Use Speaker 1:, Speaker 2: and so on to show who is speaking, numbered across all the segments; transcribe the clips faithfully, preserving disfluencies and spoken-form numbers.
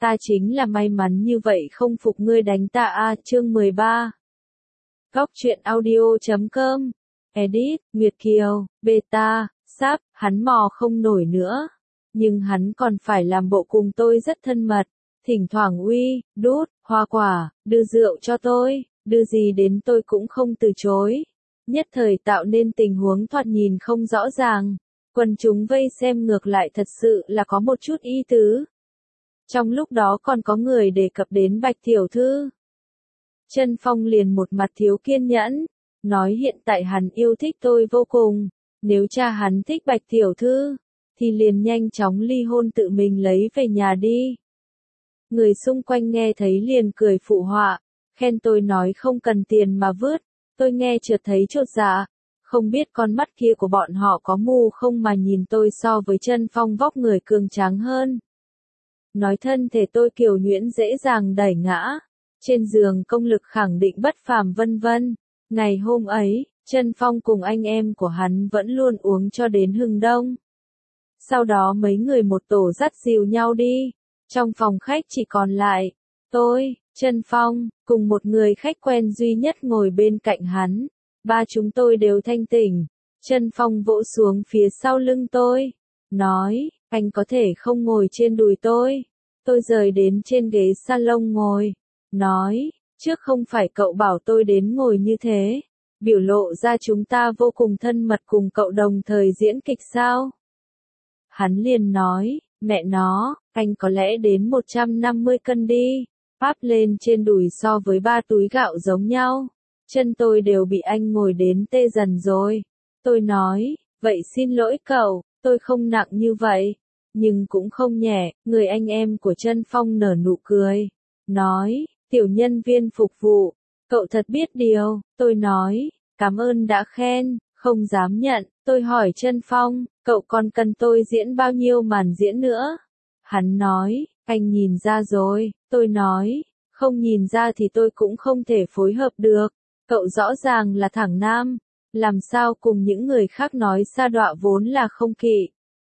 Speaker 1: Ta chính là may mắn như vậy không phục ngươi đánh ta a. Chương mười ba. Góc truyện audio chấm com. Edit, Nguyệt Kiều, Beta, Sáp, hắn mò không nổi nữa. Nhưng hắn còn phải làm bộ cùng tôi rất thân mật. Thỉnh thoảng uy, đút, hoa quả, đưa rượu cho tôi, đưa gì đến tôi cũng không từ chối. Nhất thời tạo nên tình huống thoạt nhìn không rõ ràng. Quần chúng vây xem ngược lại thật sự là có một chút ý tứ. Trong lúc đó còn có người đề cập đến Bạch tiểu thư. Trân Phong liền một mặt thiếu kiên nhẫn, nói hiện tại hắn yêu thích tôi vô cùng, nếu cha hắn thích Bạch tiểu thư, thì liền nhanh chóng ly hôn tự mình lấy về nhà đi. Người xung quanh nghe thấy liền cười phụ họa, khen tôi nói không cần tiền mà vứt, tôi nghe chợt thấy chột dạ, không biết con mắt kia của bọn họ có mù không mà nhìn tôi so với Trân Phong vóc người cường tráng hơn. Nói thân thể tôi kiều nhuyễn dễ dàng đẩy ngã, trên giường công lực khẳng định bất phàm vân vân. Ngày hôm ấy, Trân Phong cùng anh em của hắn vẫn luôn uống cho đến hừng đông. Sau đó mấy người một tổ dắt dìu nhau đi, trong phòng khách chỉ còn lại tôi, Trân Phong, cùng một người khách quen duy nhất ngồi bên cạnh hắn. Ba chúng tôi đều thanh tỉnh. Trân Phong vỗ xuống phía sau lưng tôi, nói, anh có thể không ngồi trên đùi tôi. Tôi rời đến trên ghế salon ngồi, nói, trước không phải cậu bảo tôi đến ngồi như thế, biểu lộ ra chúng ta vô cùng thân mật cùng cậu đồng thời diễn kịch sao? Hắn liền nói, mẹ nó, anh có lẽ đến một trăm năm mươi cân đi, áp lên trên đùi so với ba túi gạo giống nhau. Chân tôi đều bị anh ngồi đến tê dần rồi. Tôi nói, vậy xin lỗi cậu, tôi không nặng như vậy. Nhưng cũng không nhẹ, người anh em của Trân Phong nở nụ cười. Nói, tiểu nhân viên phục vụ, cậu thật biết điều. Tôi nói, cảm ơn đã khen, không dám nhận. Tôi hỏi Trân Phong, cậu còn cần tôi diễn bao nhiêu màn diễn nữa? Hắn nói, anh nhìn ra rồi. Tôi nói, không nhìn ra thì tôi cũng không thể phối hợp được. Cậu rõ ràng là thẳng nam, làm sao cùng những người khác nói sa đọa vốn là không kỵ.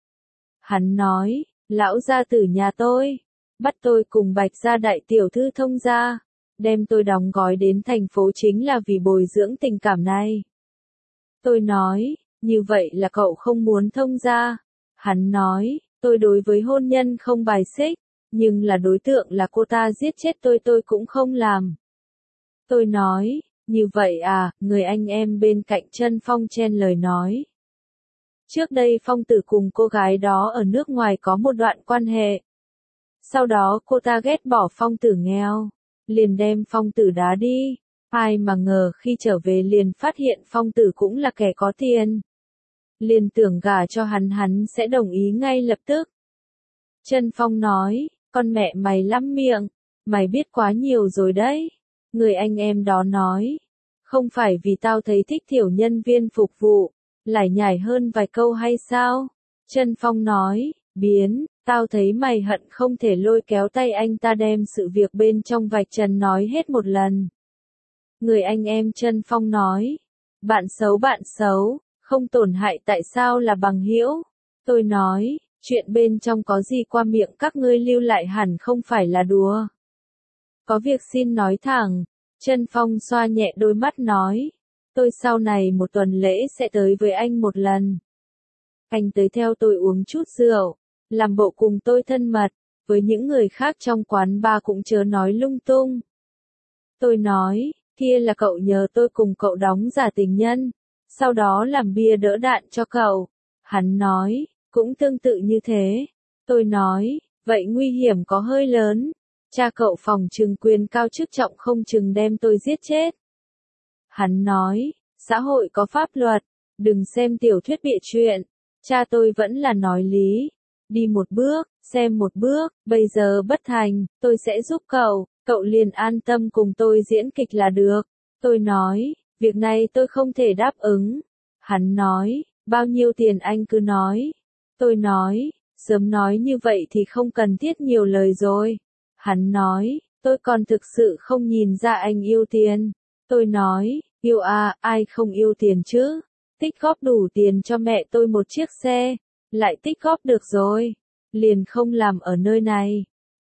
Speaker 1: Hắn nói, lão gia tử nhà tôi, bắt tôi cùng Bạch gia đại tiểu thư thông gia, đem tôi đóng gói đến thành phố chính là vì bồi dưỡng tình cảm này. Tôi nói, như vậy là cậu không muốn thông gia. Hắn nói, tôi đối với hôn nhân không bài xích, nhưng là đối tượng là cô ta giết chết tôi tôi cũng không làm. Tôi nói, như vậy à, người anh em bên cạnh Trân Phong chen lời nói. Trước đây Phong Tử cùng cô gái đó ở nước ngoài có một đoạn quan hệ. Sau đó cô ta ghét bỏ Phong Tử nghèo, liền đem Phong Tử đá đi. Ai mà ngờ khi trở về liền phát hiện Phong Tử cũng là kẻ có tiền. Liền tưởng gả cho hắn hắn sẽ đồng ý ngay lập tức. Trân Phong nói, con mẹ mày lắm miệng, mày biết quá nhiều rồi đấy. Người anh em đó nói, không phải vì tao thấy thích tiểu nhân viên phục vụ, lải nhải hơn vài câu hay sao? Trân Phong nói, biến, tao thấy mày hận không thể lôi kéo tay anh ta đem sự việc bên trong vạch trần nói hết một lần. Người anh em Trân Phong nói, bạn xấu bạn xấu, không tổn hại tại sao là bằng hữu? Tôi nói, chuyện bên trong có gì qua miệng các ngươi lưu lại hẳn không phải là đùa. Có việc xin nói thẳng. Trân Phong xoa nhẹ đôi mắt nói, tôi sau này một tuần lễ sẽ tới với anh một lần. Anh tới theo tôi uống chút rượu, làm bộ cùng tôi thân mật, với những người khác trong quán bar cũng chớ nói lung tung. Tôi nói, kia là cậu nhờ tôi cùng cậu đóng giả tình nhân, sau đó làm bia đỡ đạn cho cậu. Hắn nói, cũng tương tự như thế. Tôi nói, vậy nguy hiểm có hơi lớn. Cha cậu phòng trừng quyền cao chức trọng không chừng đem tôi giết chết. Hắn nói, xã hội có pháp luật, đừng xem tiểu thuyết bịa chuyện. Cha tôi vẫn là nói lý. Đi một bước, xem một bước, bây giờ bất thành, tôi sẽ giúp cậu, cậu liền an tâm cùng tôi diễn kịch là được. Tôi nói, việc này tôi không thể đáp ứng. Hắn nói, bao nhiêu tiền anh cứ nói. Tôi nói, sớm nói như vậy thì không cần thiết nhiều lời rồi. Hắn nói, tôi còn thực sự không nhìn ra anh yêu tiền. Tôi nói, yêu à, ai không yêu tiền chứ? Tích góp đủ tiền cho mẹ tôi một chiếc xe, lại tích góp được rồi. Liền không làm ở nơi này.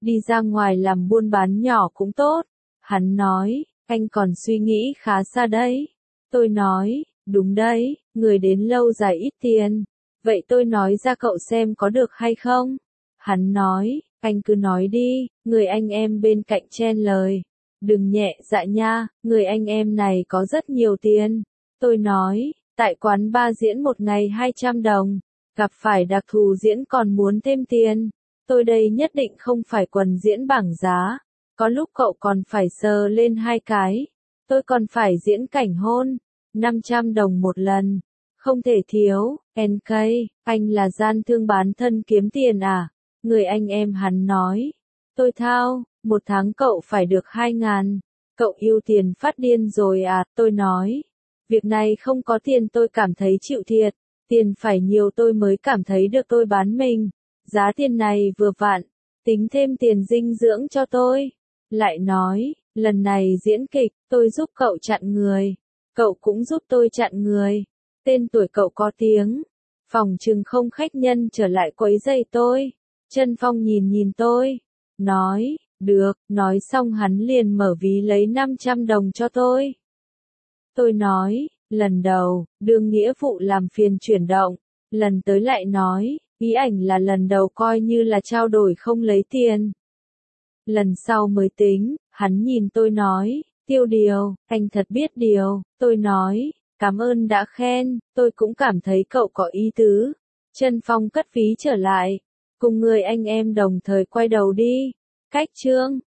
Speaker 1: đi ra ngoài làm buôn bán nhỏ cũng tốt. Hắn nói, anh còn suy nghĩ khá xa đấy. Tôi nói, đúng đấy, người đến lâu dài ít tiền. Vậy tôi nói ra cậu xem có được hay không? Hắn nói, anh cứ nói đi, người anh em bên cạnh chen lời. Đừng nhẹ dạ nha, người anh em này có rất nhiều tiền. Tôi nói, tại quán bar diễn một ngày hai trăm đồng, gặp phải đặc thù diễn còn muốn thêm tiền. Tôi đây nhất định không phải quần diễn bảng giá. Có lúc cậu còn phải sờ lên hai cái. Tôi còn phải diễn cảnh hôn. năm trăm đồng một lần. Không thể thiếu. en ca, anh là gian thương bán thân kiếm tiền à? Người anh em hắn nói. Tôi thao, một tháng cậu phải được hai ngàn. Cậu yêu tiền phát điên rồi à? Tôi nói. Việc này không có tiền tôi cảm thấy chịu thiệt. Tiền phải nhiều tôi mới cảm thấy được tôi bán mình. Giá tiền này vừa vặn. Tính thêm tiền dinh dưỡng cho tôi. Lại nói, lần này diễn kịch, tôi giúp cậu chặn người. Cậu cũng giúp tôi chặn người. Tên tuổi cậu có tiếng. Phòng chừng không khách nhân trở lại quấy rầy tôi. Trân Phong nhìn nhìn tôi. Nói, được, nói xong hắn liền mở ví lấy năm trăm đồng cho tôi. Tôi nói, lần đầu, đương nghĩa vụ làm phiền chuyển động. Lần tới lại nói, ý ảnh là lần đầu coi như là trao đổi không lấy tiền. Lần sau mới tính, hắn nhìn tôi nói, Tiêu Điều, anh thật biết điều. Tôi nói, cảm ơn đã khen, tôi cũng cảm thấy cậu có ý tứ. Trân Phong cất ví trở lại, cùng người anh em đồng thời quay đầu đi. Cách chương